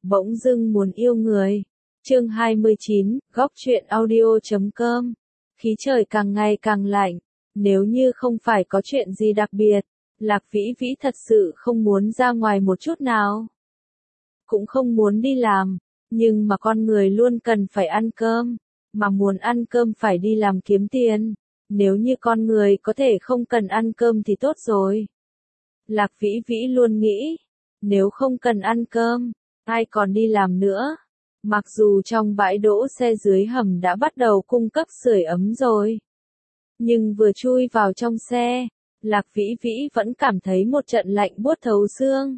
bỗng dưng muốn yêu người. Chương 29, góc truyện audio.com. Khí trời càng ngày càng lạnh, nếu như không phải có chuyện gì đặc biệt, Lạc Vĩ Vĩ thật sự không muốn ra ngoài một chút nào. Cũng không muốn đi làm, nhưng mà con người luôn cần phải ăn cơm, mà muốn ăn cơm phải đi làm kiếm tiền. Nếu như con người có thể không cần ăn cơm thì tốt rồi. Lạc Vĩ Vĩ luôn nghĩ, nếu không cần ăn cơm, ai còn đi làm nữa. Mặc dù trong bãi đỗ xe dưới hầm đã bắt đầu cung cấp sưởi ấm rồi, nhưng vừa chui vào trong xe, Lạc Vĩ Vĩ vẫn cảm thấy một trận lạnh buốt thấu xương.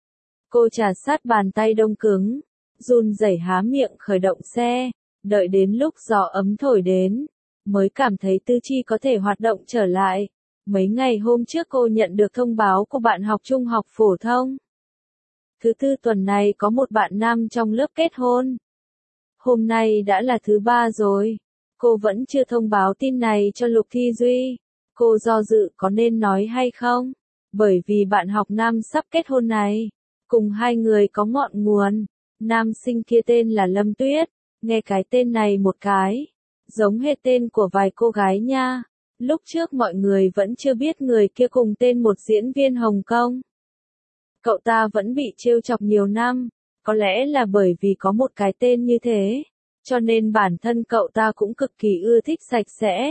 Cô trà sát bàn tay đông cứng, run rẩy há miệng khởi động xe, đợi đến lúc gió ấm thổi đến, mới cảm thấy tư chi có thể hoạt động trở lại. Mấy ngày hôm trước cô nhận được thông báo của bạn học trung học phổ thông. Thứ tư tuần này có một bạn nam trong lớp kết hôn. Hôm nay đã là thứ ba rồi. Cô vẫn chưa thông báo tin này cho Lục Thi Duy. Cô do dự có nên nói hay không? Bởi vì bạn học nam sắp kết hôn này, cùng hai người có ngọn nguồn. Nam sinh kia tên là Lâm Tuyết. Nghe cái tên này một cái, giống hệt tên của vài cô gái nha. Lúc trước mọi người vẫn chưa biết người kia cùng tên một diễn viên Hồng Kông. Cậu ta vẫn bị trêu chọc nhiều năm, có lẽ là bởi vì có một cái tên như thế, cho nên bản thân cậu ta cũng cực kỳ ưa thích sạch sẽ.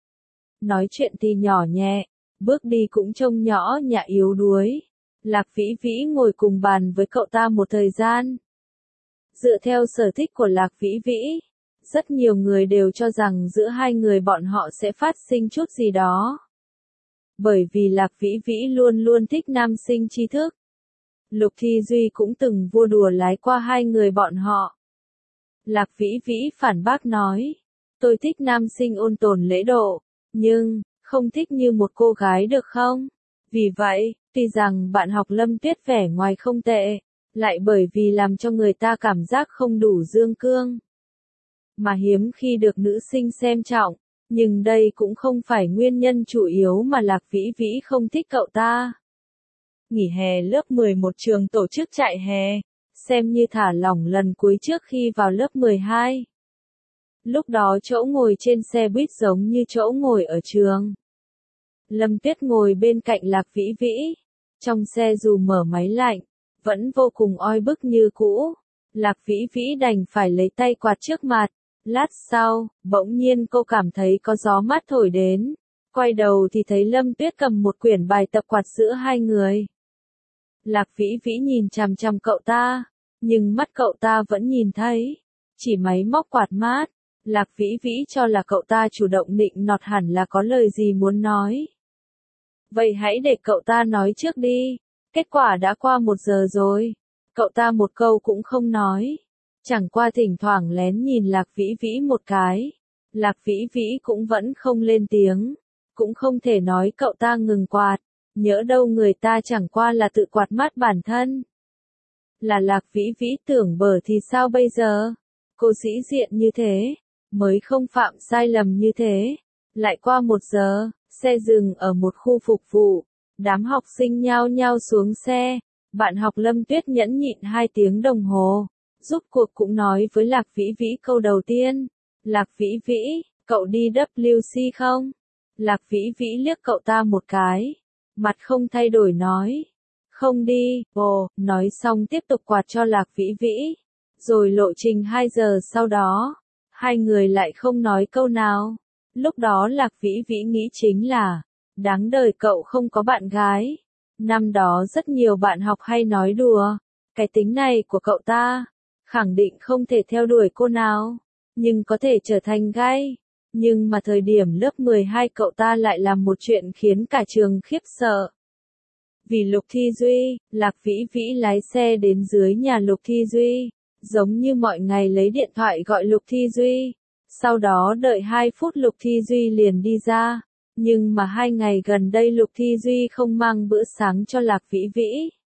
Nói chuyện thì nhỏ nhẹ, bước đi cũng trông nhỏ nhã yếu đuối. Lạc Vĩ Vĩ ngồi cùng bàn với cậu ta một thời gian. Dựa theo sở thích của Lạc Vĩ Vĩ, rất nhiều người đều cho rằng giữa hai người bọn họ sẽ phát sinh chút gì đó. Bởi vì Lạc Vĩ Vĩ luôn luôn thích nam sinh tri thức. Lục Thi Duy cũng từng vua đùa lái qua hai người bọn họ. Lạc Vĩ Vĩ phản bác nói, tôi thích nam sinh ôn tồn lễ độ, nhưng, không thích như một cô gái được không? Vì vậy, tuy rằng bạn học Lâm Tuyết vẻ ngoài không tệ, lại bởi vì làm cho người ta cảm giác không đủ dương cương, mà hiếm khi được nữ sinh xem trọng, nhưng đây cũng không phải nguyên nhân chủ yếu mà Lạc Vĩ Vĩ không thích cậu ta. Nghỉ hè lớp 11 trường tổ chức chạy hè, xem như thả lỏng lần cuối trước khi vào lớp 12. Lúc đó chỗ ngồi trên xe buýt giống như chỗ ngồi ở trường. Lâm Tuyết ngồi bên cạnh Lạc Vĩ Vĩ. Trong xe dù mở máy lạnh, vẫn vô cùng oi bức như cũ. Lạc Vĩ Vĩ đành phải lấy tay quạt trước mặt. Lát sau, bỗng nhiên cô cảm thấy có gió mát thổi đến. Quay đầu thì thấy Lâm Tuyết cầm một quyển bài tập quạt giữa hai người. Lạc Vĩ Vĩ nhìn chằm chằm cậu ta, nhưng mắt cậu ta vẫn nhìn thấy. Chỉ máy móc quạt mát. Lạc Vĩ Vĩ cho là cậu ta chủ động nịnh nọt hẳn là có lời gì muốn nói. Vậy hãy để cậu ta nói trước đi. Kết quả đã qua 1 giờ rồi. Cậu ta một câu cũng không nói. Chẳng qua thỉnh thoảng lén nhìn Lạc Vĩ Vĩ một cái. Lạc Vĩ Vĩ cũng vẫn không lên tiếng. Cũng không thể nói cậu ta ngừng quạt. Nhỡ đâu người ta chẳng qua là tự quạt mát bản thân. Là Lạc Vĩ Vĩ tưởng bở thì sao bây giờ? Cô sĩ diện như thế, mới không phạm sai lầm như thế. Lại qua 1 giờ, xe dừng ở một khu phục vụ. Đám học sinh nhao nhao xuống xe. Bạn học Lâm Tuyết nhẫn nhịn 2 tiếng đồng hồ. Rốt cuộc cũng nói với Lạc Vĩ Vĩ câu đầu tiên. Lạc Vĩ Vĩ, cậu đi WC không? Lạc Vĩ Vĩ liếc cậu ta một cái. Mặt không thay đổi nói. Không đi, nói xong tiếp tục quạt cho Lạc Vĩ Vĩ. Rồi lộ trình 2 giờ sau đó, hai người lại không nói câu nào. Lúc đó Lạc Vĩ Vĩ nghĩ chính là, đáng đời cậu không có bạn gái. Năm đó rất nhiều bạn học hay nói đùa, cái tính này của cậu ta, khẳng định không thể theo đuổi cô nào, nhưng có thể trở thành gay. Nhưng mà thời điểm lớp 12 cậu ta lại làm một chuyện khiến cả trường khiếp sợ. Vì Lục Thi Duy, Lạc Vĩ Vĩ lái xe đến dưới nhà Lục Thi Duy, giống như mọi ngày lấy điện thoại gọi Lục Thi Duy. Sau đó đợi 2 phút Lục Thi Duy liền đi ra. Nhưng mà 2 ngày gần đây Lục Thi Duy không mang bữa sáng cho Lạc Vĩ Vĩ.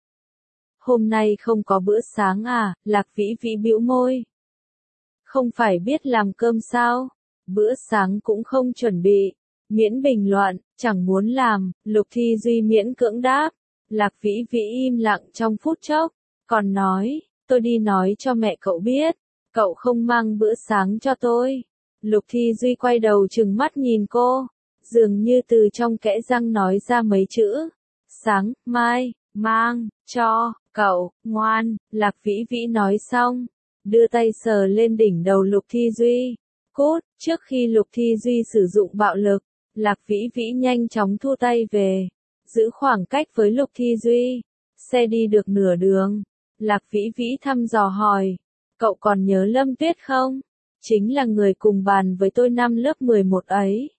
Hôm nay không có bữa sáng à? Lạc Vĩ Vĩ bĩu môi. Không phải biết làm cơm sao? Bữa sáng cũng không chuẩn bị. Miễn bình luận, chẳng muốn làm. Lục Thi Duy miễn cưỡng đáp. Lạc Vĩ Vĩ im lặng trong phút chốc. Còn nói, tôi đi nói cho mẹ cậu biết, cậu không mang bữa sáng cho tôi. Lục Thi Duy quay đầu trừng mắt nhìn cô, dường như từ trong kẽ răng nói ra mấy chữ. Sáng, mai, mang, cho, cậu, ngoan, Lạc Vĩ Vĩ nói xong, đưa tay sờ lên đỉnh đầu Lục Thi Duy. Cút, trước khi Lục Thi Duy sử dụng bạo lực, Lạc Vĩ Vĩ nhanh chóng thu tay về, giữ khoảng cách với Lục Thi Duy. Xe đi được nửa đường, Lạc Vĩ Vĩ thăm dò hỏi, cậu còn nhớ Lâm Tuyết không? Chính là người cùng bàn với tôi năm lớp 11 ấy.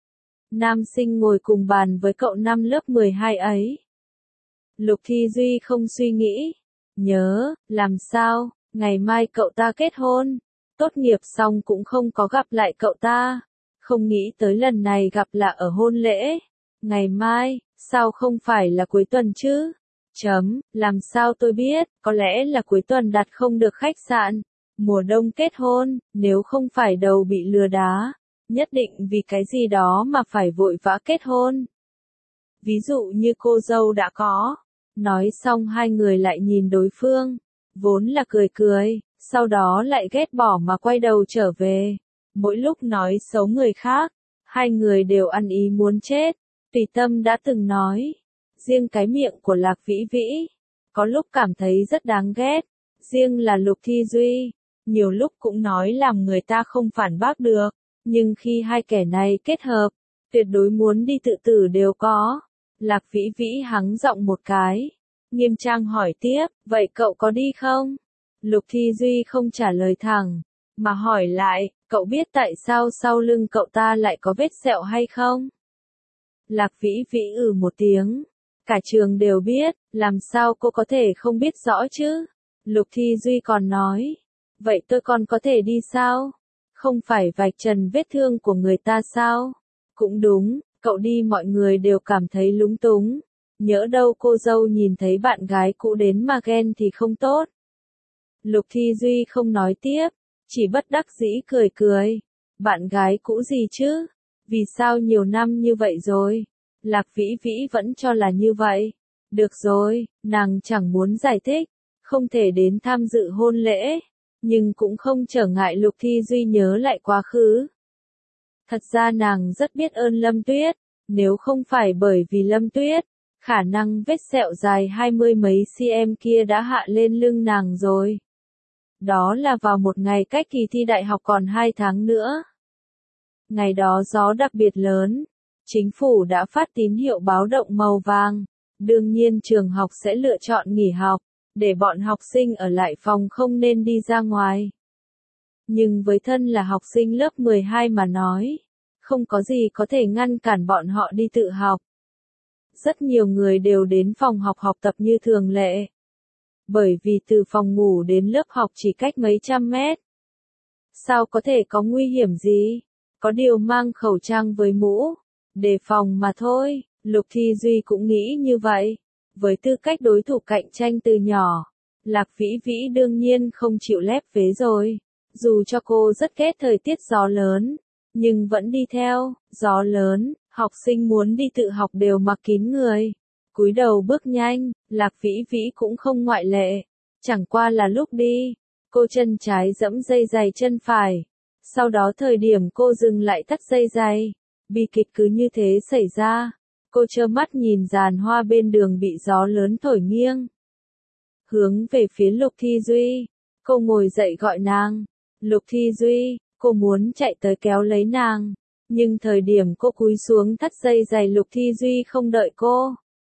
Nam sinh ngồi cùng bàn với cậu năm lớp 12 ấy. Lục Thi Duy không suy nghĩ. Nhớ, làm sao, ngày mai cậu ta kết hôn. Tốt nghiệp xong cũng không có gặp lại cậu ta. Không nghĩ tới lần này gặp là ở hôn lễ. Ngày mai, sao không phải là cuối tuần chứ? Làm sao tôi biết, có lẽ là cuối tuần đặt không được khách sạn. Mùa đông kết hôn, nếu không phải đầu bị lừa đá, nhất định vì cái gì đó mà phải vội vã kết hôn. Ví dụ như cô dâu đã có. Nói xong hai người lại nhìn đối phương, vốn là cười cười, sau đó lại ghét bỏ mà quay đầu trở về. Mỗi lúc nói xấu người khác, hai người đều ăn ý muốn chết. Tùy Tâm đã từng nói, riêng cái miệng của Lạc Vĩ Vĩ, có lúc cảm thấy rất đáng ghét. Riêng là Lục Thi Duy, nhiều lúc cũng nói làm người ta không phản bác được. Nhưng khi hai kẻ này kết hợp, tuyệt đối muốn đi tự tử đều có. Lạc Vĩ Vĩ hắng giọng một cái, nghiêm trang hỏi tiếp, vậy cậu có đi không? Lục Thi Duy không trả lời thẳng, mà hỏi lại, cậu biết tại sao sau lưng cậu ta lại có vết sẹo hay không? Lạc Vĩ Vĩ một tiếng, cả trường đều biết, làm sao cô có thể không biết rõ chứ? Lục Thi Duy còn nói, vậy tôi còn có thể đi sao? Không phải vạch trần vết thương của người ta sao? Cũng đúng, cậu đi mọi người đều cảm thấy lúng túng. Nhỡ đâu cô dâu nhìn thấy bạn gái cũ đến mà ghen thì không tốt. Lục Thi Duy không nói tiếp, chỉ bất đắc dĩ cười cười. Bạn gái cũ gì chứ? Vì sao nhiều năm như vậy rồi? Lạc Vĩ Vĩ vẫn cho là như vậy. Được rồi, nàng chẳng muốn giải thích, không thể đến tham dự hôn lễ. Nhưng cũng không trở ngại Lục Thi Duy nhớ lại quá khứ. Thật ra nàng rất biết ơn Lâm Tuyết, nếu không phải bởi vì Lâm Tuyết, khả năng vết sẹo dài 20 mấy cm kia đã hạ lên lưng nàng rồi. Đó là vào một ngày cách kỳ thi đại học còn 2 tháng nữa. Ngày đó gió đặc biệt lớn, chính phủ đã phát tín hiệu báo động màu vàng, đương nhiên trường học sẽ lựa chọn nghỉ học, để bọn học sinh ở lại phòng không nên đi ra ngoài. Nhưng với thân là học sinh lớp 12 mà nói, không có gì có thể ngăn cản bọn họ đi tự học. Rất nhiều người đều đến phòng học học tập như thường lệ. Bởi vì từ phòng ngủ đến lớp học chỉ cách mấy trăm mét. Sao có thể có nguy hiểm gì? Có điều mang khẩu trang với mũ, đề phòng mà thôi. Lục Thi Duy cũng nghĩ như vậy. Với tư cách đối thủ cạnh tranh từ nhỏ, Lạc Vĩ Vĩ đương nhiên không chịu lép vế rồi. Dù cho cô rất ghét thời tiết gió lớn, nhưng vẫn đi theo. Gió lớn, học sinh muốn đi tự học đều mặc kín người, cúi đầu bước nhanh. Lạc Vĩ Vĩ cũng không ngoại lệ. Chẳng qua là lúc đi, cô chân trái giẫm dây giày chân phải. Sau đó thời điểm cô dừng lại thắt dây giày, bi kịch cứ như thế xảy ra. Cô trơ mắt nhìn giàn hoa bên đường bị gió lớn thổi nghiêng. Hướng về phía Lục Thi Duy, cô ngồi dậy gọi nàng. Lục Thi Duy, cô muốn chạy tới kéo lấy nàng. Nhưng thời điểm cô cúi xuống thắt dây giày Lục Thi Duy không đợi cô.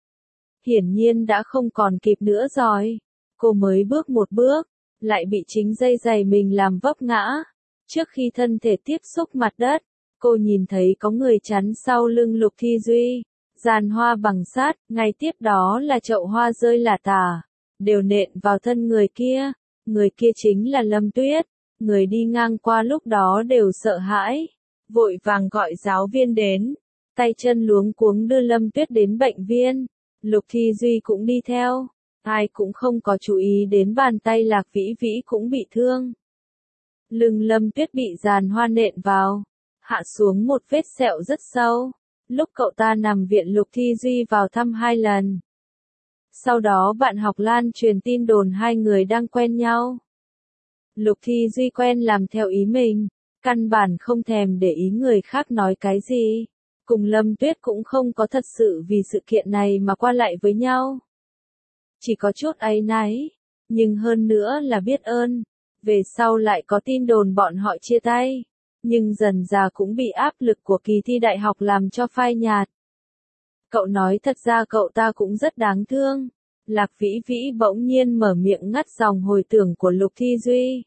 Hiển nhiên đã không còn kịp nữa rồi. Cô mới bước một bước, lại bị chính dây giày mình làm vấp ngã. Trước khi thân thể tiếp xúc mặt đất, cô nhìn thấy có người chắn sau lưng Lục Thi Duy. Giàn hoa bằng sắt, ngay tiếp đó là chậu hoa rơi lả tả, đều nện vào thân người kia. Người kia chính là Lâm Tuyết. Người đi ngang qua lúc đó đều sợ hãi, vội vàng gọi giáo viên đến, tay chân luống cuống đưa Lâm Tuyết đến bệnh viện. Lục Thi Duy cũng đi theo, ai cũng không có chú ý đến bàn tay Lạc Vĩ Vĩ cũng bị thương. Lưng Lâm Tuyết bị giàn hoa nện vào, hạ xuống một vết sẹo rất sâu. Lúc cậu ta nằm viện Lục Thi Duy vào thăm 2 lần. Sau đó bạn học lan truyền tin đồn hai người đang quen nhau. Lục Thi Duy quen làm theo ý mình, căn bản không thèm để ý người khác nói cái gì. Cùng Lâm Tuyết cũng không có thật sự vì sự kiện này mà qua lại với nhau. Chỉ có chút áy náy, nhưng hơn nữa là biết ơn. Về sau lại có tin đồn bọn họ chia tay, nhưng dần dà cũng bị áp lực của kỳ thi đại học làm cho phai nhạt. Cậu nói thật ra cậu ta cũng rất đáng thương. Lạc Vĩ Vĩ bỗng nhiên mở miệng ngắt dòng hồi tưởng của Lục Thi Duy.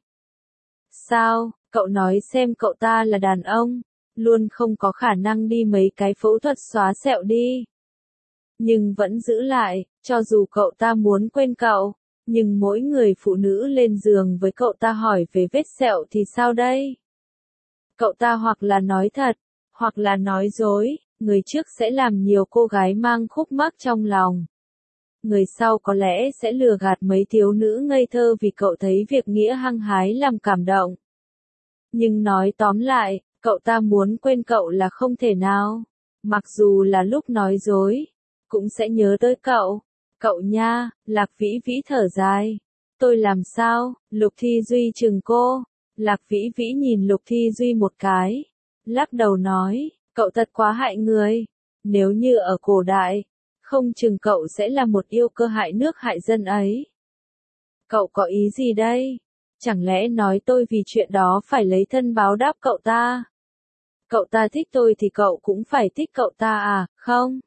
Sao, cậu nói xem cậu ta là đàn ông, luôn không có khả năng đi mấy cái phẫu thuật xóa sẹo đi. Nhưng vẫn giữ lại, cho dù cậu ta muốn quên cậu, nhưng mỗi người phụ nữ lên giường với cậu ta hỏi về vết sẹo thì sao đây? Cậu ta hoặc là nói thật, hoặc là nói dối, người trước sẽ làm nhiều cô gái mang khúc mắc trong lòng. Người sau có lẽ sẽ lừa gạt mấy thiếu nữ ngây thơ vì cậu thấy việc nghĩa hăng hái làm cảm động. Nhưng nói tóm lại, cậu ta muốn quên cậu là không thể nào. Mặc dù là lúc nói dối, cũng sẽ nhớ tới cậu. Cậu nha, Lạc Vĩ Vĩ thở dài. Tôi làm sao? Lục Thi Duy chừng cô. Lạc Vĩ Vĩ nhìn Lục Thi Duy một cái. Lắc đầu nói, cậu thật quá hại người. Nếu như ở cổ đại, không chừng cậu sẽ là một yêu cơ hại nước hại dân ấy. Cậu có ý gì đây? Chẳng lẽ nói tôi vì chuyện đó phải lấy thân báo đáp cậu ta? Cậu ta thích tôi thì cậu cũng phải thích cậu ta à, không?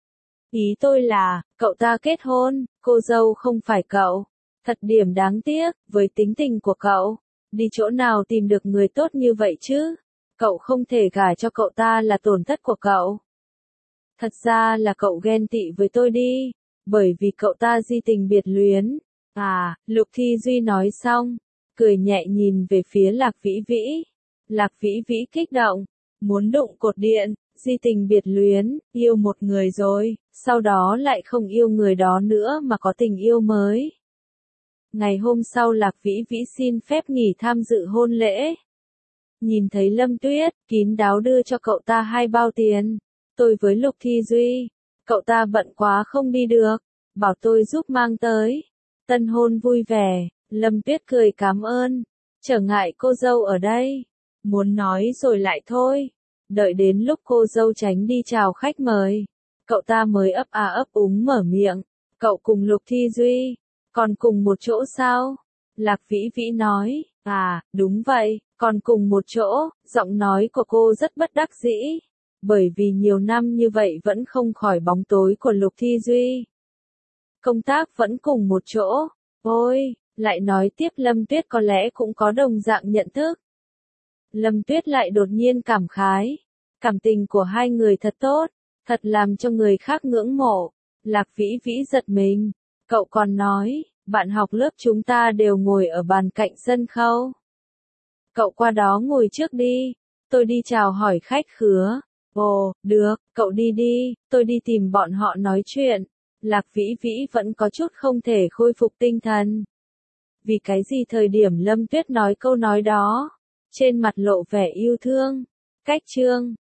Ý tôi là, cậu ta kết hôn, cô dâu không phải cậu. Thật điểm đáng tiếc, với tính tình của cậu. Đi chỗ nào tìm được người tốt như vậy chứ? Cậu không thể gả cho cậu ta là tổn thất của cậu. Thật ra là cậu ghen tị với tôi đi, bởi vì cậu ta di tình biệt luyến. À, Lục Thi Duy nói xong, cười nhẹ nhìn về phía Lạc Vĩ Vĩ. Lạc Vĩ Vĩ kích động, muốn đụng cột điện, di tình biệt luyến, yêu một người rồi, sau đó lại không yêu người đó nữa mà có tình yêu mới. Ngày hôm sau Lạc Vĩ Vĩ xin phép nghỉ tham dự hôn lễ. Nhìn thấy Lâm Tuyết, kín đáo đưa cho cậu ta 2 bao tiền. Tôi với Lục Thi Duy, cậu ta bận quá không đi được, bảo tôi giúp mang tới. Tân hôn vui vẻ, Lâm Tuyết cười cảm ơn, trở ngại cô dâu ở đây, muốn nói rồi lại thôi. Đợi đến lúc cô dâu tránh đi chào khách mời, cậu ta mới ấp à ấp úng mở miệng, cậu cùng Lục Thi Duy, còn cùng một chỗ sao? Lạc Vĩ Vĩ nói, à, đúng vậy, còn cùng một chỗ, giọng nói của cô rất bất đắc dĩ. Bởi vì nhiều năm như vậy vẫn không khỏi bóng tối của Lục Thi Duy. Công tác vẫn cùng một chỗ. Ôi, lại nói tiếp Lâm Tuyết có lẽ cũng có đồng dạng nhận thức. Lâm Tuyết lại đột nhiên cảm khái. Cảm tình của hai người thật tốt, thật làm cho người khác ngưỡng mộ. Lạc Vĩ Vĩ giật mình. Cậu còn nói, bạn học lớp chúng ta đều ngồi ở bàn cạnh sân khấu. Cậu qua đó ngồi trước đi, tôi đi chào hỏi khách khứa. Ồ, được, cậu đi đi, tôi đi tìm bọn họ nói chuyện. Lạc Vĩ Vĩ vẫn có chút không thể khôi phục tinh thần. Vì cái gì thời điểm Lâm Tuyết nói câu nói đó, trên mặt lộ vẻ yêu thương. Cách chương